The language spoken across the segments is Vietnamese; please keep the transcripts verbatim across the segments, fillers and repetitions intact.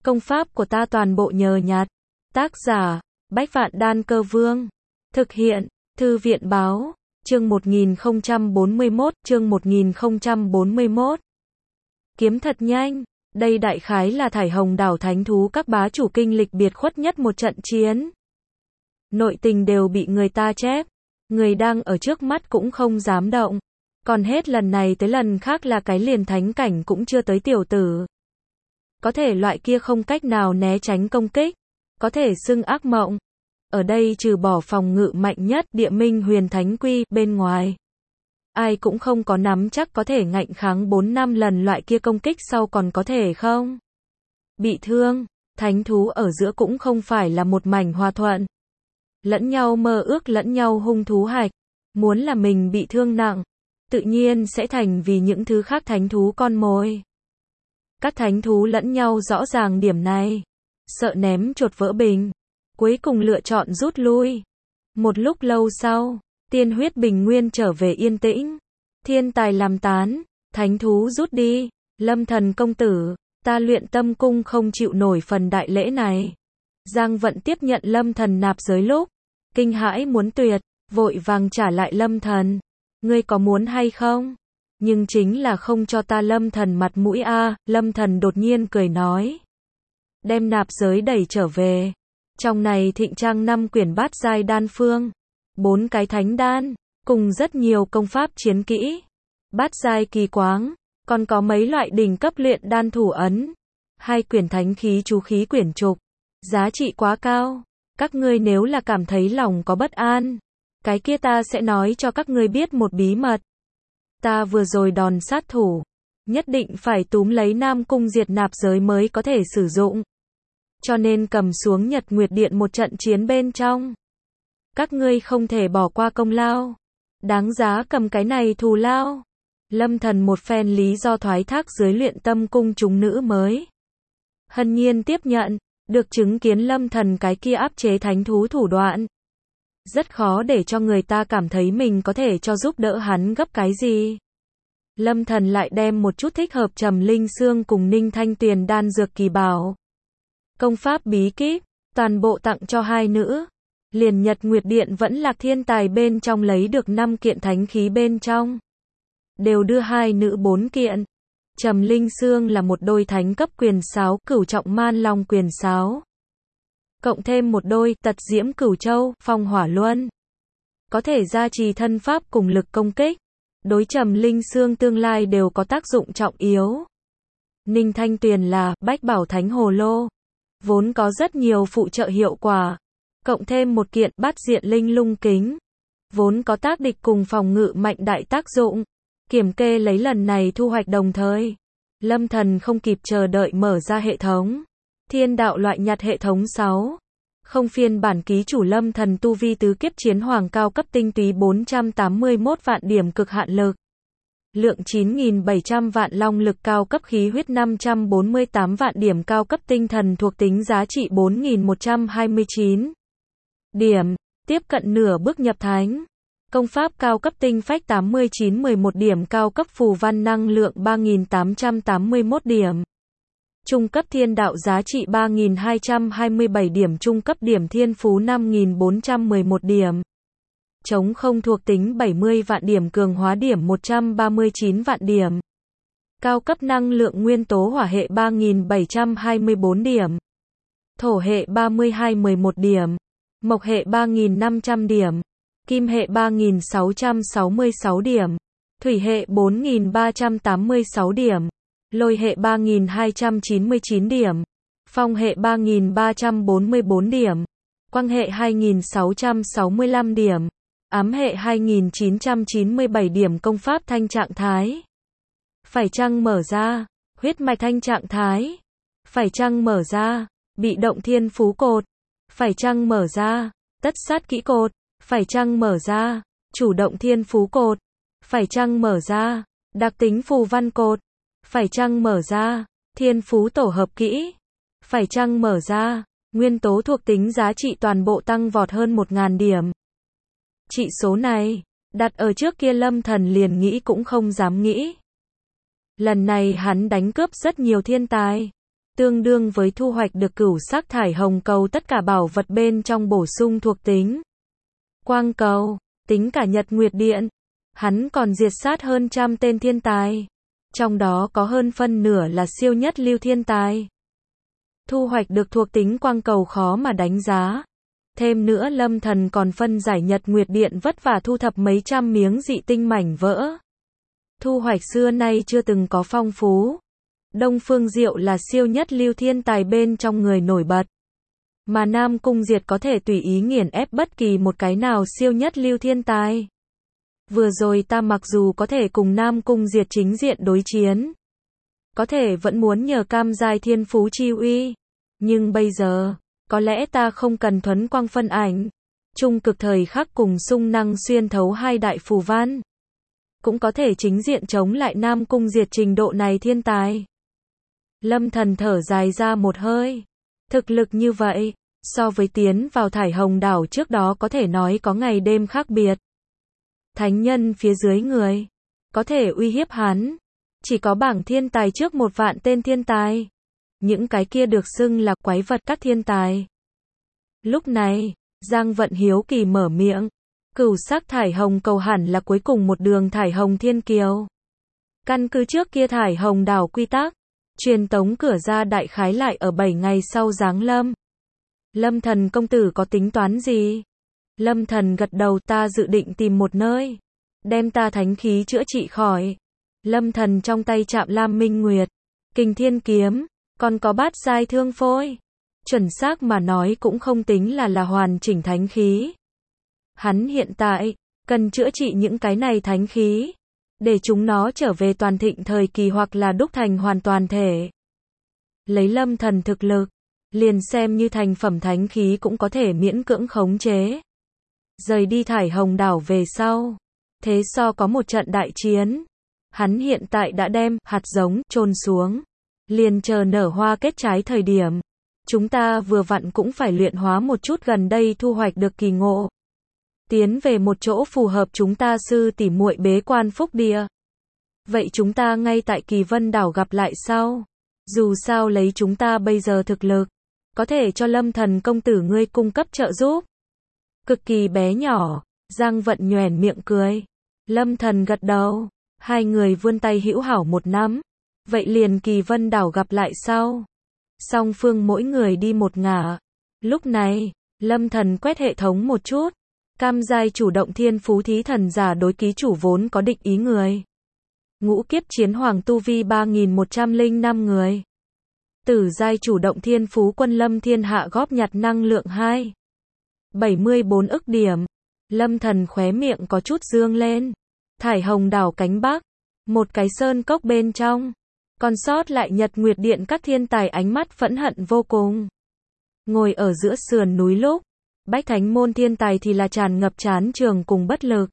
Công pháp của ta toàn bộ nhờ nhặt. Tác giả, Bách Vạn Đan Cơ Vương. Thực hiện, Thư viện Báo. Chương một nghìn không trăm bốn mươi mốt, chương một nghìn không trăm bốn mươi mốt. Kiếm thật nhanh. Đây đại khái là Thải Hồng đảo thánh thú các bá chủ kinh lịch biệt khuất nhất một trận chiến. Nội tình đều bị người ta chép. Người đang ở trước mắt cũng không dám động. Còn hết lần này tới lần khác là cái liền thánh cảnh cũng chưa tới tiểu tử. Có thể loại kia không cách nào né tránh công kích. Có thể xưng ác mộng. Ở đây trừ bỏ phòng ngự mạnh nhất địa minh huyền thánh quy bên ngoài. Ai cũng không có nắm chắc có thể ngạnh kháng bốn năm lần loại kia công kích sau còn có thể không. Bị thương, thánh thú ở giữa cũng không phải là một mảnh hòa thuận. Lẫn nhau mơ ước lẫn nhau hung thú hạch. Muốn là mình bị thương nặng, tự nhiên sẽ thành vì những thứ khác thánh thú con mồi. Các thánh thú lẫn nhau rõ ràng điểm này. Sợ ném chuột vỡ bình. Cuối cùng lựa chọn rút lui. Một lúc lâu sau, tiên huyết bình nguyên trở về yên tĩnh. Thiên tài làm tán, thánh thú rút đi. Lâm Thần công tử, ta luyện tâm cung không chịu nổi phần đại lễ này. Giang Vận tiếp nhận Lâm Thần nạp giới lúc, kinh hãi muốn tuyệt, vội vàng trả lại Lâm Thần. Ngươi có muốn hay không? Nhưng chính là không cho ta Lâm Thần mặt mũi a. Lâm Thần đột nhiên cười nói. Đem nạp giới đẩy trở về. Trong này thịnh trang năm quyển bát giai đan phương, bốn cái thánh đan, cùng rất nhiều công pháp chiến kỹ, bát giai kỳ quáng, còn có mấy loại đỉnh cấp luyện đan thủ ấn, hai quyển thánh khí chú khí quyển trục, giá trị quá cao. Các ngươi nếu là cảm thấy lòng có bất an, cái kia ta sẽ nói cho các ngươi biết một bí mật. Ta vừa rồi đòn sát thủ, nhất định phải túm lấy Nam Cung diệt nạp giới mới có thể sử dụng. Cho nên cầm xuống Nhật Nguyệt Điện một trận chiến bên trong. Các ngươi không thể bỏ qua công lao. Đáng giá cầm cái này thù lao. Lâm Thần một phen lý do thoái thác dưới luyện tâm cung chúng nữ mới. Hân nhiên tiếp nhận, được chứng kiến Lâm Thần cái kia áp chế thánh thú thủ đoạn. Rất khó để cho người ta cảm thấy mình có thể cho giúp đỡ hắn gấp cái gì. Lâm Thần lại đem một chút thích hợp Trầm Linh Xương cùng Ninh Thanh Tuyền đan dược kỳ bảo. Công pháp bí kíp, toàn bộ tặng cho hai nữ. Liền Nhật Nguyệt Điện vẫn Lạc Thiên Tài bên trong lấy được năm kiện thánh khí bên trong. Đều đưa hai nữ bốn kiện. Trầm Linh Xương là một đôi thánh cấp quyền sáo cửu trọng man long quyền sáo. Cộng thêm một đôi tật diễm cửu châu, phong hỏa luân. Có thể gia trì thân pháp cùng lực công kích. Đối Trầm Linh Xương tương lai đều có tác dụng trọng yếu. Ninh Thanh Tuyền là bách bảo thánh hồ lô. Vốn có rất nhiều phụ trợ hiệu quả. Cộng thêm một kiện bát diện linh lung kính. Vốn có tác địch cùng phòng ngự mạnh đại tác dụng. Kiểm kê lấy lần này thu hoạch đồng thời. Lâm Thần không kịp chờ đợi mở ra hệ thống. Thiên đạo loại nhặt hệ thống sáu. Không phiên bản ký chủ Lâm Thần tu vi tứ kiếp chiến hoàng cao cấp tinh túy bốn trăm tám mươi mốt vạn điểm cực hạn lực. Lượng chín nghìn bảy trăm vạn long lực cao cấp khí huyết năm trăm bốn mươi tám vạn điểm cao cấp tinh thần thuộc tính giá trị bốn nghìn một trăm hai mươi chín điểm. Tiếp cận nửa bước nhập thánh. Công pháp cao cấp tinh phách tám mươi chín mười một điểm cao cấp phù văn năng lượng ba nghìn tám trăm tám mươi mốt điểm. Trung cấp thiên đạo giá trị ba nghìn hai trăm hai mươi bảy điểm. Trung cấp điểm thiên phú năm nghìn bốn trăm mười một điểm. Chống không thuộc tính bảy mươi vạn điểm. Cường hóa điểm một trăm ba mươi chín vạn điểm. Cao cấp năng lượng nguyên tố hỏa hệ ba nghìn bảy trăm hai mươi bốn điểm. Thổ hệ ba mươi hai mười một điểm. Mộc hệ ba nghìn năm trăm điểm. Kim hệ ba nghìn sáu trăm sáu mươi sáu điểm. Thủy hệ bốn nghìn ba trăm tám mươi sáu điểm. Lôi hệ ba nghìn hai trăm chín mươi chín điểm. Phong hệ ba nghìn ba trăm bốn mươi bốn điểm. Quang hệ hai nghìn sáu trăm sáu mươi lăm điểm. Ám hệ hai nghìn chín trăm chín mươi bảy điểm. Công pháp thanh trạng thái. Phải chăng mở ra. Huyết mạch thanh trạng thái. Phải chăng mở ra. Bị động thiên phú cột. Phải chăng mở ra. Tất sát kỹ cột. Phải chăng mở ra. Chủ động thiên phú cột. Phải chăng mở ra. Đặc tính phù văn cột. Phải chăng mở ra. Thiên phú tổ hợp kỹ. Phải chăng mở ra. Nguyên tố thuộc tính giá trị toàn bộ tăng vọt hơn một nghìn điểm. Trị số này, đặt ở trước kia Lâm Thần liền nghĩ cũng không dám nghĩ. Lần này hắn đánh cướp rất nhiều thiên tài. tương đương với thu hoạch được cửu sắc thải hồng cầu tất cả bảo vật bên trong bổ sung thuộc tính. Quang cầu, tính cả nhật nguyệt điện, hắn còn diệt sát hơn trăm tên thiên tài. Trong đó có hơn phân nửa là siêu nhất lưu thiên tài. Thu hoạch được thuộc tính quang cầu khó mà đánh giá. Thêm nữa Lâm Thần còn phân giải nhật nguyệt điện vất vả thu thập mấy trăm miếng dị tinh mảnh vỡ. Thu hoạch xưa nay chưa từng có phong phú. Đông Phương Diệu là siêu nhất lưu thiên tài bên trong người nổi bật. Mà Nam Cung Diệt có thể tùy ý nghiền ép bất kỳ một cái nào siêu nhất lưu thiên tài. Vừa rồi ta mặc dù có thể cùng Nam Cung Diệt chính diện đối chiến. Có thể vẫn muốn nhờ cam giai thiên phú chi uy. Nhưng bây giờ, có lẽ ta không cần thuấn quang phân ảnh. Trung cực thời khắc cùng xung năng xuyên thấu hai đại phù văn. Cũng có thể chính diện chống lại Nam Cung Diệt trình độ này thiên tài. Lâm Thần thở dài ra một hơi. Thực lực như vậy, so với tiến vào thải hồng đảo trước đó có thể nói có ngày đêm khác biệt. Thánh nhân phía dưới người, có thể uy hiếp hắn. Chỉ có bảng thiên tài trước một vạn tên thiên tài. Những cái kia được xưng là quái vật các thiên tài. Lúc này, Giang Vận hiếu kỳ mở miệng. Cửu sắc thải hồng cầu hẳn là cuối cùng một đường thải hồng thiên kiều. Căn cứ trước kia thải hồng đảo quy tắc. Truyền tống cửa ra đại khái lại ở bảy ngày sau giáng lâm. Lâm Thần công tử có tính toán gì? Lâm Thần gật đầu, ta dự định tìm một nơi. Đem ta thánh khí chữa trị khỏi. Lâm Thần trong tay chạm Lam Minh Nguyệt. Kình Thiên Kiếm. Còn có bát giai thương phôi. Chuẩn xác mà nói cũng không tính là là hoàn chỉnh thánh khí. Hắn hiện tại, cần chữa trị những cái này thánh khí. Để chúng nó trở về toàn thịnh thời kỳ hoặc là đúc thành hoàn toàn thể. Lấy Lâm Thần thực lực, liền xem như thành phẩm thánh khí cũng có thể miễn cưỡng khống chế. Rời đi thải hồng đảo về sau. Thế so có một trận đại chiến. Hắn hiện tại đã đem hạt giống chôn xuống. Liền chờ nở hoa kết trái thời điểm. Chúng ta vừa vặn cũng phải luyện hóa một chút gần đây thu hoạch được kỳ ngộ. Tiến về một chỗ phù hợp chúng ta sư tỉ muội bế quan phúc địa. Vậy chúng ta ngay tại Kỳ Vân đảo gặp lại sau. Dù sao lấy chúng ta bây giờ thực lực, có thể cho Lâm Thần công tử ngươi cung cấp trợ giúp. Cực kỳ bé nhỏ, Giang Vận nhoẻn miệng cười. Lâm Thần gật đầu, hai người vươn tay hữu hảo một nắm. Vậy liền Kỳ Vân đảo gặp lại sau. Song phương mỗi người đi một ngả. Lúc này, Lâm Thần quét hệ thống một chút. Cam giai chủ động thiên phú thí thần giả đối ký chủ vốn có định ý người. Ngũ kiếp chiến hoàng tu vi ba nghìn một trăm lẻ năm người. Tử giai chủ động thiên phú quân lâm thiên hạ góp nhặt năng lượng hai. bảy mươi bốn ức điểm. Lâm Thần khóe miệng có chút dương lên. Thải hồng đảo cánh bắc. Một cái sơn cốc bên trong. Còn sót lại nhật nguyệt điện các thiên tài ánh mắt phẫn hận vô cùng. Ngồi ở giữa sườn núi lúc. Bách thánh môn thiên tài thì là tràn ngập chán trường cùng bất lực.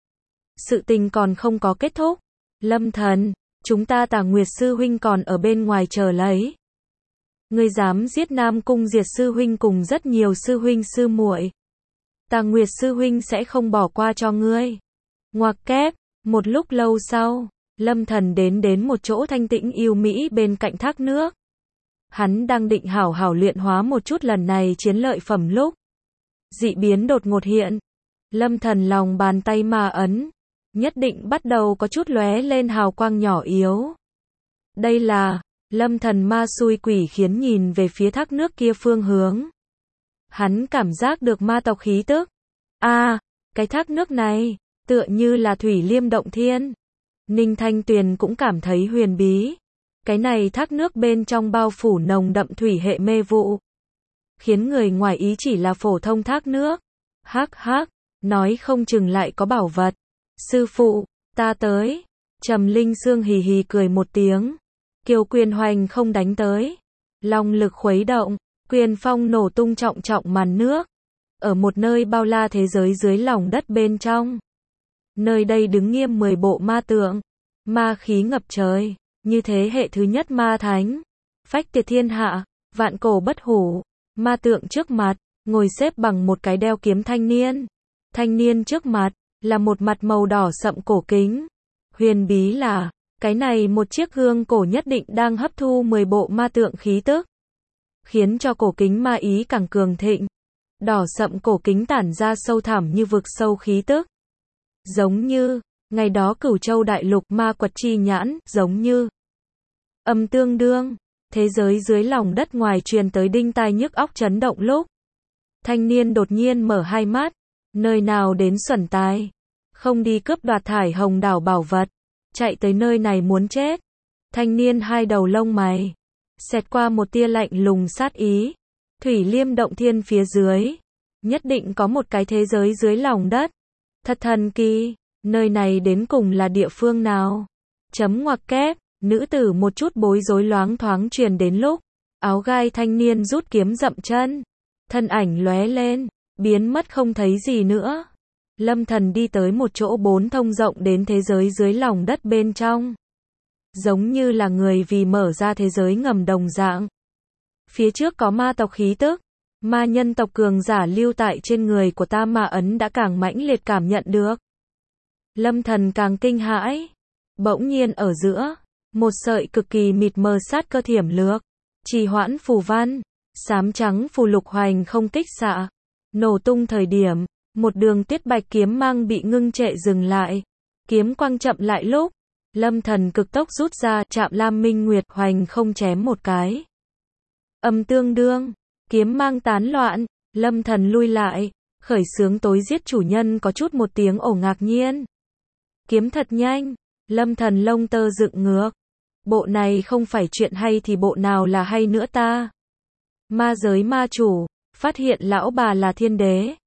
Sự tình còn không có kết thúc. Lâm Thần, chúng ta Tà Nguyệt sư huynh còn ở bên ngoài chờ lấy. Ngươi dám giết Nam Cung Diệt sư huynh cùng rất nhiều sư huynh sư muội. Tà Nguyệt sư huynh sẽ không bỏ qua cho ngươi. Ngoặc kép, một lúc lâu sau, Lâm Thần đến đến một chỗ thanh tĩnh yêu mỹ bên cạnh thác nước. Hắn đang định hảo hảo luyện hóa một chút lần này chiến lợi phẩm lúc. Dị biến đột ngột hiện. Lâm Thần lòng bàn tay ma ấn. Nhất định bắt đầu có chút lóe lên hào quang nhỏ yếu. Đây là, Lâm Thần ma xui quỷ khiến nhìn về phía thác nước kia phương hướng. Hắn cảm giác được ma tộc khí tức. A, à, cái thác nước này, tựa như là thủy liêm động thiên. Ninh Thanh Tuyền cũng cảm thấy huyền bí. Cái này thác nước bên trong bao phủ nồng đậm thủy hệ mê vụ. Khiến người ngoài ý chỉ là phổ thông thác nước. Hắc hắc, nói không chừng lại có bảo vật. Sư phụ, ta tới. Trầm Linh Sương hì hì cười một tiếng. Kiều quyền hoành không đánh tới. Long lực khuấy động, quyền phong nổ tung trọng trọng màn nước. Ở một nơi bao la thế giới dưới lòng đất bên trong. Nơi đây đứng nghiêm mười bộ ma tượng. Ma khí ngập trời. Như thế hệ thứ nhất ma thánh. Phách tiệt thiên hạ, vạn cổ bất hủ. Ma tượng trước mặt, ngồi xếp bằng một cái đeo kiếm thanh niên. Thanh niên trước mặt, là một mặt màu đỏ sậm cổ kính. Huyền bí là, Cái này một chiếc gương cổ nhất định đang hấp thu mười bộ ma tượng khí tức, khiến cho cổ kính ma ý càng cường thịnh. Đỏ sậm cổ kính tản ra sâu thẳm như vực sâu khí tức. Giống như, ngày đó Cửu Châu đại lục ma quật chi nhãn, giống như âm tương đương, thế giới dưới lòng đất ngoài truyền tới đinh tai nhức óc chấn động lúc. Thanh niên đột nhiên mở hai mắt, nơi nào đến xuẩn tài, không đi cướp đoạt thải hồng đảo bảo vật, chạy tới nơi này muốn chết. Thanh niên hai đầu lông mày, xẹt qua một tia lạnh lùng sát ý. Thủy Liêm động thiên phía dưới, nhất định có một cái thế giới dưới lòng đất. Thật thần kỳ, nơi này đến cùng là địa phương nào? Chấm ngoặc kép, nữ tử một chút bối rối loáng thoáng truyền đến lúc. Áo gai thanh niên rút kiếm dậm chân, thân ảnh lóe lên, biến mất không thấy gì nữa. Lâm Thần đi tới một chỗ bốn thông rộng đến thế giới dưới lòng đất bên trong. Giống như là người vì mở ra thế giới ngầm đồng dạng. Phía trước có ma tộc khí tức, ma nhân tộc cường giả lưu tại trên người của ta ma ấn đã càng mãnh liệt cảm nhận được. Lâm Thần càng kinh hãi. Bỗng nhiên ở giữa, một sợi cực kỳ mịt mờ sát cơ thiểm lược, trì hoãn phù văn, xám trắng phù lục hoành không kích xạ, nổ tung thời điểm, một đường tiết bạch kiếm mang bị ngưng trệ dừng lại, kiếm quang chậm lại lúc, Lâm Thần cực tốc rút ra, chạm Lam Minh Nguyệt hoành không chém một cái. Âm tương đương, kiếm mang tán loạn, Lâm Thần lui lại, khởi xướng tối giết chủ nhân có chút một tiếng ồ ngạc nhiên. Kiếm thật nhanh, Lâm Thần lông tơ dựng ngược. Bộ này không phải chuyện hay thì bộ nào là hay nữa ta? Ma giới ma chủ, phát hiện lão bà là thiên đế.